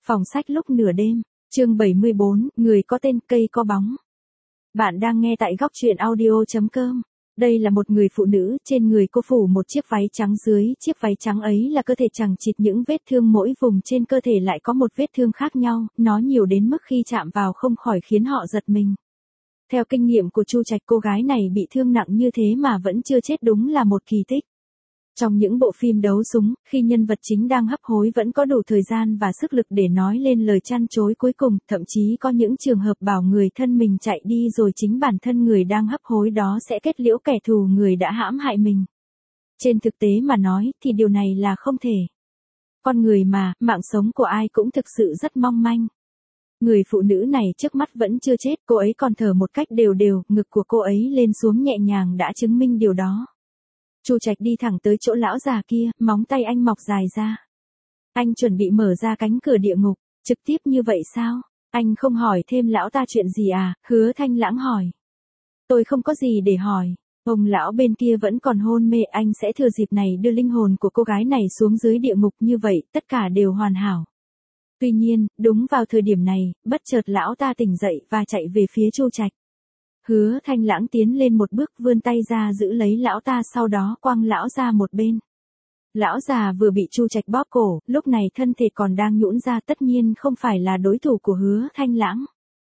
Phòng sách lúc nửa đêm, chương 74, người có tên cây có bóng. Bạn đang nghe tại góc truyện audio.com. Đây là một người phụ nữ, trên người cô phủ một chiếc váy trắng, dưới chiếc váy trắng ấy là cơ thể chằng chịt những vết thương, mỗi vùng trên cơ thể lại có một vết thương khác nhau, nó nhiều đến mức khi chạm vào không khỏi khiến họ giật mình. Theo kinh nghiệm của Chu Trạch, cô gái này bị thương nặng như thế mà vẫn chưa chết đúng là một kỳ tích. Trong những bộ phim đấu súng, khi nhân vật chính đang hấp hối vẫn có đủ thời gian và sức lực để nói lên lời chăn chối cuối cùng, thậm chí có những trường hợp bảo người thân mình chạy đi rồi chính bản thân người đang hấp hối đó sẽ kết liễu kẻ thù người đã hãm hại mình. Trên thực tế mà nói thì điều này là không thể. Con người mà, mạng sống của ai cũng thực sự rất mong manh. Người phụ nữ này trước mắt vẫn chưa chết, cô ấy còn thở một cách đều đều, ngực của cô ấy lên xuống nhẹ nhàng đã chứng minh điều đó. Chu Trạch đi thẳng tới chỗ lão già kia, móng tay anh mọc dài ra. Anh chuẩn bị mở ra cánh cửa địa ngục, trực tiếp như vậy sao? Anh không hỏi thêm lão ta chuyện gì à? Hứa Thanh Lãng hỏi. Tôi không có gì để hỏi. Ông lão bên kia vẫn còn hôn mê, anh sẽ thừa dịp này đưa linh hồn của cô gái này xuống dưới địa ngục, như vậy tất cả đều hoàn hảo. Tuy nhiên, đúng vào thời điểm này, bất chợt lão ta tỉnh dậy và chạy về phía Chu Trạch. Hứa Thanh Lãng tiến lên một bước, vươn tay ra giữ lấy lão ta, sau đó quăng lão ra một bên. Lão già vừa bị Chu Trạch bóp cổ, lúc này thân thể còn đang nhũn ra, tất nhiên không phải là đối thủ của Hứa Thanh Lãng.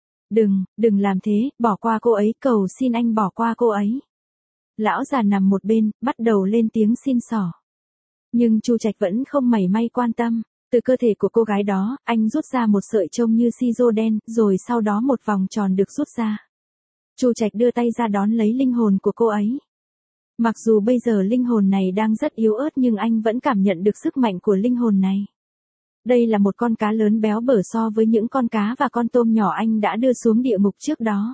Đừng làm thế, bỏ qua cô ấy, cầu xin anh bỏ qua cô ấy. Lão già nằm một bên, bắt đầu lên tiếng xin xỏ. Nhưng Chu Trạch vẫn không mảy may quan tâm. Từ cơ thể của cô gái đó, anh rút ra một sợi trông như si-rô đen, rồi sau đó một vòng tròn được rút ra. Chu Trạch đưa tay ra đón lấy linh hồn của cô ấy. Mặc dù bây giờ linh hồn này đang rất yếu ớt nhưng anh vẫn cảm nhận được sức mạnh của linh hồn này. Đây là một con cá lớn béo bở so với những con cá và con tôm nhỏ anh đã đưa xuống địa ngục trước đó.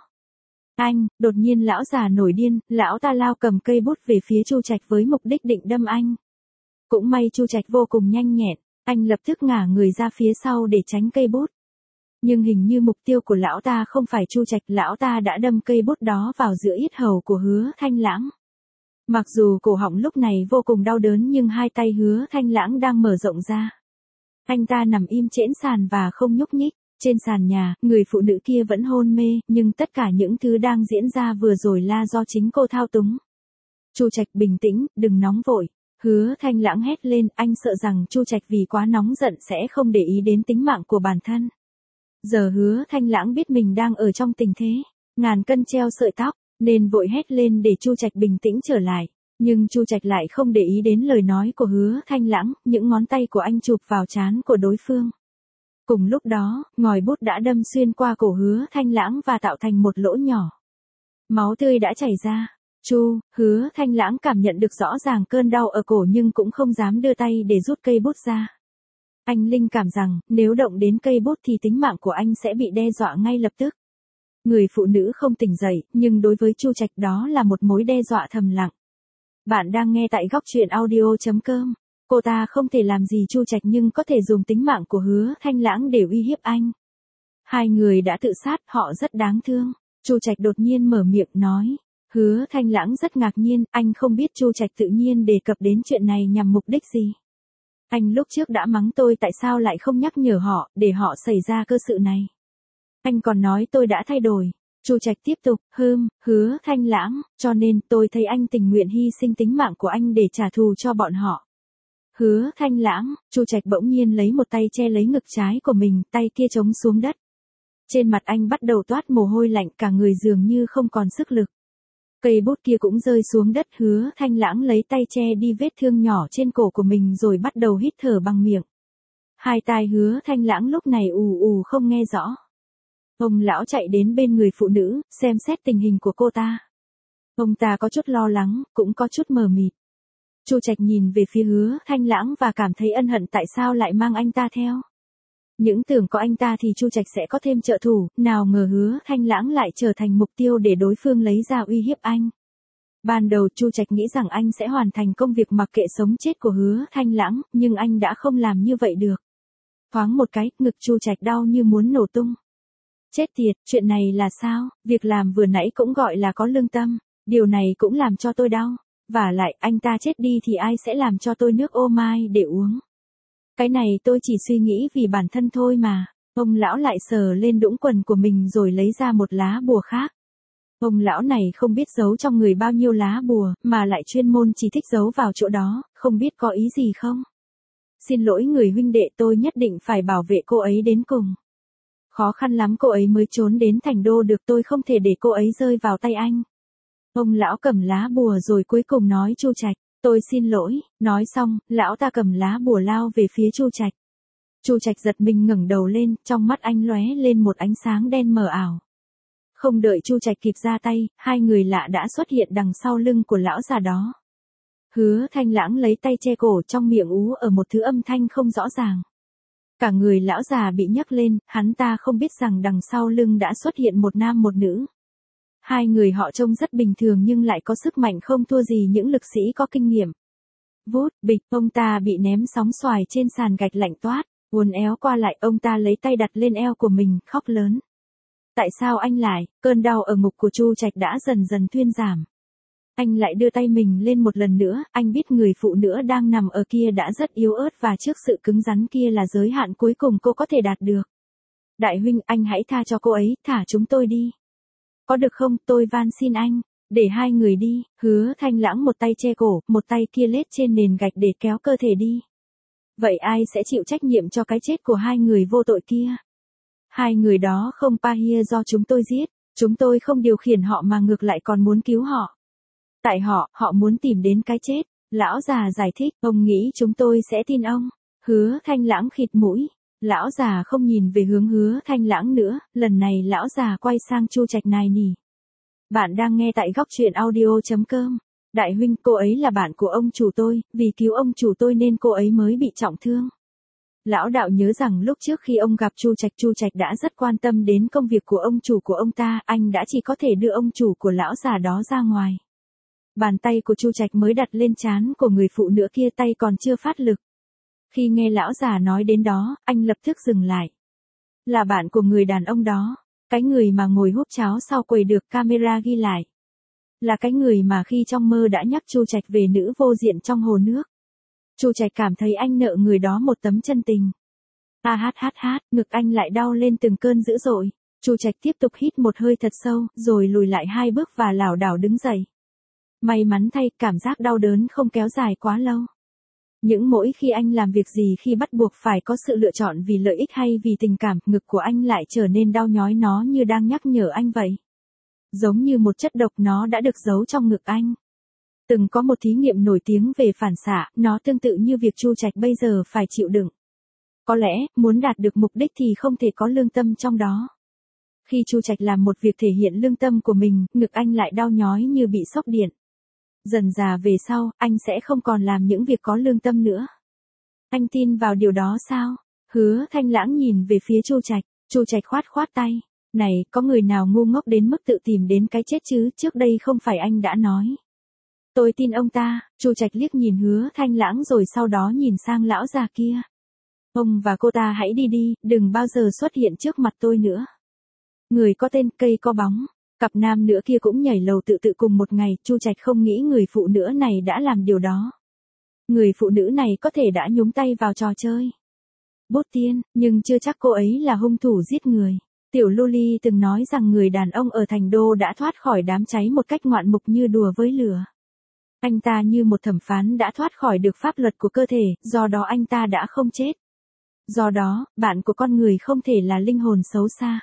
Đột nhiên lão già nổi điên, lão ta lao cầm cây bút về phía Chu Trạch với mục đích định đâm anh. Cũng may Chu Trạch vô cùng nhanh nhẹn, anh lập tức ngả người ra phía sau để tránh cây bút. Nhưng hình như mục tiêu của lão ta không phải Chu Trạch, lão ta đã đâm cây bút đó vào giữa yết hầu của Hứa Thanh Lãng. Mặc dù cổ họng lúc này vô cùng đau đớn nhưng hai tay Hứa Thanh Lãng đang mở rộng ra. Anh ta nằm im trẽn sàn và không nhúc nhích. Trên sàn nhà, người phụ nữ kia vẫn hôn mê, nhưng tất cả những thứ đang diễn ra vừa rồi là do chính cô thao túng. Chu Trạch bình tĩnh, đừng nóng vội. Hứa Thanh Lãng hét lên, anh sợ rằng Chu Trạch vì quá nóng giận sẽ không để ý đến tính mạng của bản thân. Giờ Hứa Thanh Lãng biết mình đang ở trong tình thế ngàn cân treo sợi tóc, nên vội hét lên để Chu Trạch bình tĩnh trở lại. Nhưng Chu Trạch lại không để ý đến lời nói của Hứa Thanh Lãng, những ngón tay của anh chụp vào trán của đối phương. Cùng lúc đó, ngòi bút đã đâm xuyên qua cổ Hứa Thanh Lãng và tạo thành một lỗ nhỏ. Máu tươi đã chảy ra. Hứa Thanh Lãng cảm nhận được rõ ràng cơn đau ở cổ nhưng cũng không dám đưa tay để rút cây bút ra. Anh linh cảm rằng, nếu động đến cây bút thì tính mạng của anh sẽ bị đe dọa ngay lập tức. Người phụ nữ không tỉnh dậy, nhưng đối với Chu Trạch đó là một mối đe dọa thầm lặng. Bạn đang nghe tại góc truyện audio.com. Cô ta không thể làm gì Chu Trạch nhưng có thể dùng tính mạng của Hứa Thanh Lãng để uy hiếp anh. Hai người đã tự sát, họ rất đáng thương. Chu Trạch đột nhiên mở miệng nói. Hứa Thanh Lãng rất ngạc nhiên, anh không biết Chu Trạch tự nhiên đề cập đến chuyện này nhằm mục đích gì. Anh lúc trước đã mắng tôi, tại sao lại không nhắc nhở họ, để họ xảy ra cơ sự này. Anh còn nói tôi đã thay đổi. Chu Trạch tiếp tục, Hứa Thanh Lãng, cho nên tôi thấy anh tình nguyện hy sinh tính mạng của anh để trả thù cho bọn họ. Hứa Thanh Lãng, Chu Trạch bỗng nhiên lấy một tay che lấy ngực trái của mình, tay kia chống xuống đất. Trên mặt anh bắt đầu toát mồ hôi lạnh, cả người dường như không còn sức lực. Cây bút kia cũng rơi xuống đất, Hứa Thanh Lãng lấy tay che đi vết thương nhỏ trên cổ của mình rồi bắt đầu hít thở bằng miệng. Hai tai Hứa Thanh Lãng lúc này ù ù không nghe rõ. Ông lão chạy đến bên người phụ nữ, xem xét tình hình của cô ta. Ông ta có chút lo lắng, cũng có chút mờ mịt. Chu Trạch nhìn về phía Hứa Thanh Lãng và cảm thấy ân hận tại sao lại mang anh ta theo. Những tưởng có anh ta thì Chu Trạch sẽ có thêm trợ thủ, nào ngờ Hứa Thanh Lãng lại trở thành mục tiêu để đối phương lấy ra uy hiếp anh. Ban đầu Chu Trạch nghĩ rằng anh sẽ hoàn thành công việc mặc kệ sống chết của Hứa Thanh Lãng, nhưng anh đã không làm như vậy được. Thoáng một cái, ngực Chu Trạch đau như muốn nổ tung. Chết tiệt, chuyện này là sao? Việc làm vừa nãy cũng gọi là có lương tâm, điều này cũng làm cho tôi đau. Vả lại, anh ta chết đi thì ai sẽ làm cho tôi nước ô mai để uống? Cái này tôi chỉ suy nghĩ vì bản thân thôi mà. Ông lão lại sờ lên đũng quần của mình rồi lấy ra một lá bùa khác. Ông lão này không biết giấu trong người bao nhiêu lá bùa, mà lại chuyên môn chỉ thích giấu vào chỗ đó, không biết có ý gì không? Xin lỗi người huynh đệ, tôi nhất định phải bảo vệ cô ấy đến cùng. Khó khăn lắm cô ấy mới trốn đến thành đô được, tôi không thể để cô ấy rơi vào tay anh. Ông lão cầm lá bùa rồi cuối cùng nói Chu Trạch, tôi xin lỗi. Nói xong, lão ta cầm lá bùa lao về phía Chu Trạch. Chu Trạch giật mình ngẩng đầu lên, trong mắt anh lóe lên một ánh sáng đen mờ ảo. Không đợi Chu Trạch kịp ra tay, hai người lạ đã xuất hiện đằng sau lưng của lão già đó. Hứa Thanh Lãng lấy tay che cổ, trong miệng ú ở một thứ âm thanh không rõ ràng. Cả người lão già bị nhấc lên, hắn ta không biết rằng đằng sau lưng đã xuất hiện một nam một nữ. Hai người họ trông rất bình thường nhưng lại có sức mạnh không thua gì những lực sĩ có kinh nghiệm. Vút, bịch, ông ta bị ném sóng xoài trên sàn gạch lạnh toát, uốn éo qua lại, ông ta lấy tay đặt lên eo của mình, khóc lớn. Tại sao anh lại? Cơn đau ở ngực của Chu Trạch đã dần dần thuyên giảm. Anh lại đưa tay mình lên một lần nữa, anh biết người phụ nữ đang nằm ở kia đã rất yếu ớt và trước sự cứng rắn kia là giới hạn cuối cùng cô có thể đạt được. Đại huynh, anh hãy tha cho cô ấy, thả chúng tôi đi. Có được không, tôi van xin anh, để hai người đi. Hứa Thanh Lãng một tay che cổ, một tay kia lết trên nền gạch để kéo cơ thể đi. Vậy ai sẽ chịu trách nhiệm cho cái chết của hai người vô tội kia? Hai người đó không Pahia do chúng tôi giết, chúng tôi không điều khiển họ mà ngược lại còn muốn cứu họ. Tại họ muốn tìm đến cái chết. Lão già giải thích, ông nghĩ chúng tôi sẽ tin ông. Hứa Thanh Lãng khịt mũi. Lão già không nhìn về hướng Hứa Thanh Lãng nữa, lần này lão già quay sang Chu Trạch này nỉ. Bạn đang nghe tại góc truyện audio.com. Đại huynh, cô ấy là bạn của ông chủ tôi, vì cứu ông chủ tôi nên cô ấy mới bị trọng thương. Lão đạo nhớ rằng lúc trước khi ông gặp Chu Trạch đã rất quan tâm đến công việc của ông chủ của ông ta, anh đã chỉ có thể đưa ông chủ của lão già đó ra ngoài. Bàn tay của Chu Trạch mới đặt lên trán của người phụ nữ kia, tay còn chưa phát lực. Khi nghe lão già nói đến đó, anh lập tức dừng lại. Là bạn của người đàn ông đó, cái người mà ngồi húp cháo sau quầy được camera ghi lại. Là cái người mà khi trong mơ đã nhắc Chu Trạch về nữ vô diện trong hồ nước. Chu Trạch cảm thấy anh nợ người đó một tấm chân tình. Ngực anh lại đau lên từng cơn dữ dội. Chu Trạch tiếp tục hít một hơi thật sâu, rồi lùi lại hai bước và lảo đảo đứng dậy. May mắn thay, cảm giác đau đớn không kéo dài quá lâu. Những mỗi khi anh làm việc gì khi bắt buộc phải có sự lựa chọn vì lợi ích hay vì tình cảm, ngực của anh lại trở nên đau nhói, nó như đang nhắc nhở anh vậy. Giống như một chất độc, nó đã được giấu trong ngực anh. Từng có một thí nghiệm nổi tiếng về phản xạ, nó tương tự như việc Chu Trạch bây giờ phải chịu đựng. Có lẽ, muốn đạt được mục đích thì không thể có lương tâm trong đó. Khi Chu Trạch làm một việc thể hiện lương tâm của mình, ngực anh lại đau nhói như bị sốc điện. Dần dà về sau, anh sẽ không còn làm những việc có lương tâm nữa. Anh tin vào điều đó sao? Hứa Thanh Lãng nhìn về phía Chu Trạch. Chu Trạch khoát tay. Này, có người nào ngu ngốc đến mức tự tìm đến cái chết chứ, trước đây không phải anh đã nói. Tôi tin ông ta. Chu Trạch liếc nhìn Hứa Thanh Lãng rồi sau đó nhìn sang lão già kia. Ông và cô ta hãy đi đi, đừng bao giờ xuất hiện trước mặt tôi nữa. Người có tên, cây có bóng. Cặp nam nữ kia cũng nhảy lầu tự cùng một ngày, Chu Trạch không nghĩ người phụ nữ này đã làm điều đó. Người phụ nữ này có thể đã nhúng tay vào trò chơi bút tiên, nhưng chưa chắc cô ấy là hung thủ giết người. Tiểu Luli từng nói rằng người đàn ông ở thành đô đã thoát khỏi đám cháy một cách ngoạn mục như đùa với lửa. Anh ta như một thẩm phán đã thoát khỏi được pháp luật của cơ thể, do đó anh ta đã không chết. Do đó, bạn của con người không thể là linh hồn xấu xa.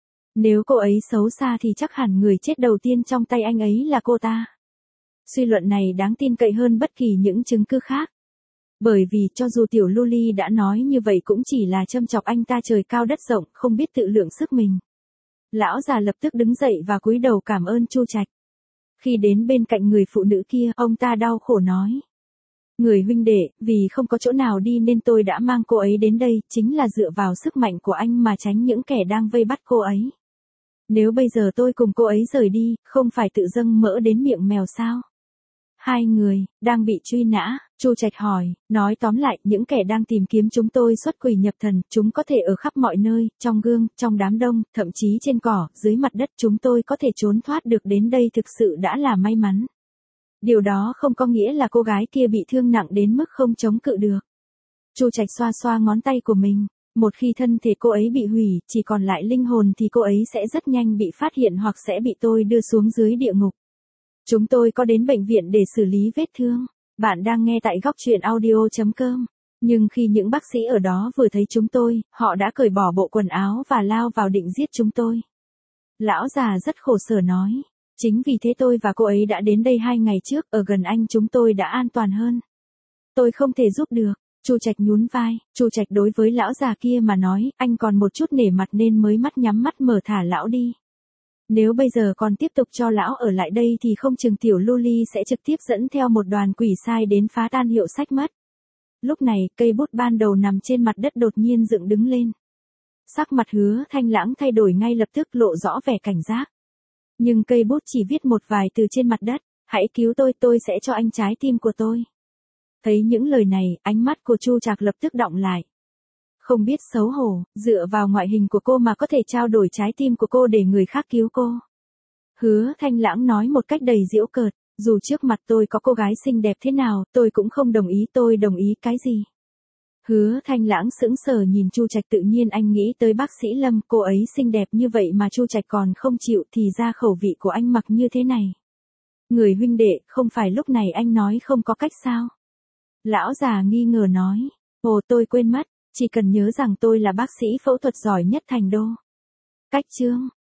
Nếu cô ấy xấu xa thì chắc hẳn người chết đầu tiên trong tay anh ấy là cô ta. Suy luận này đáng tin cậy hơn bất kỳ những chứng cứ khác. Bởi vì cho dù Tiểu Luli đã nói như vậy cũng chỉ là châm chọc anh ta trời cao đất rộng, không biết tự lượng sức mình. Lão già lập tức đứng dậy và cúi đầu cảm ơn Chu Trạch. Khi đến bên cạnh người phụ nữ kia, ông ta đau khổ nói. Người huynh đệ, vì không có chỗ nào đi nên tôi đã mang cô ấy đến đây, chính là dựa vào sức mạnh của anh mà tránh những kẻ đang vây bắt cô ấy. Nếu bây giờ tôi cùng cô ấy rời đi, không phải tự dâng mỡ đến miệng mèo sao? Hai người, đang bị truy nã, Chu Trạch hỏi, nói tóm lại, những kẻ đang tìm kiếm chúng tôi xuất quỷ nhập thần, chúng có thể ở khắp mọi nơi, trong gương, trong đám đông, thậm chí trên cỏ, dưới mặt đất, chúng tôi có thể trốn thoát được đến đây thực sự đã là may mắn. Điều đó không có nghĩa là cô gái kia bị thương nặng đến mức không chống cự được. Chu Trạch xoa xoa ngón tay của mình. Một khi thân thể cô ấy bị hủy, chỉ còn lại linh hồn thì cô ấy sẽ rất nhanh bị phát hiện hoặc sẽ bị tôi đưa xuống dưới địa ngục. Chúng tôi có đến bệnh viện để xử lý vết thương. Bạn đang nghe tại góc truyện audio.com. Nhưng khi những bác sĩ ở đó vừa thấy chúng tôi, họ đã cởi bỏ bộ quần áo và lao vào định giết chúng tôi. Lão già rất khổ sở nói. Chính vì thế tôi và cô ấy đã đến đây 2 ngày trước, ở gần anh chúng tôi đã an toàn hơn. Tôi không thể giúp được. Chu Trạch nhún vai. Chu Trạch đối với lão già kia mà nói, anh còn một chút nể mặt nên mới nhắm mắt mở thả lão đi. Nếu bây giờ còn tiếp tục cho lão ở lại đây thì không chừng tiểu Luli sẽ trực tiếp dẫn theo một đoàn quỷ sai đến phá tan hiệu sách mất. Lúc này, cây bút ban đầu nằm trên mặt đất đột nhiên dựng đứng lên. Sắc mặt Hứa Thanh Lãng thay đổi ngay lập tức, lộ rõ vẻ cảnh giác. Nhưng cây bút chỉ viết một vài từ trên mặt đất. Hãy cứu tôi sẽ cho anh trái tim của tôi. Thấy những lời này, ánh mắt của Chu Trạc lập tức đọng lại. Không biết xấu hổ, dựa vào ngoại hình của cô mà có thể trao đổi trái tim của cô để người khác cứu cô. Hứa Thanh Lãng nói một cách đầy giễu cợt, dù trước mặt tôi có cô gái xinh đẹp thế nào, tôi cũng không đồng ý. Tôi đồng ý cái gì? Hứa Thanh Lãng sững sờ nhìn Chu Trạch, tự nhiên anh nghĩ tới bác sĩ Lâm, cô ấy xinh đẹp như vậy mà Chu Trạch còn không chịu, thì ra khẩu vị của anh mặc như thế này. Người huynh đệ, không phải lúc này anh nói không có cách sao? Lão già nghi ngờ nói, ồ tôi quên mất, chỉ cần nhớ rằng tôi là bác sĩ phẫu thuật giỏi nhất thành đô. Cách chương.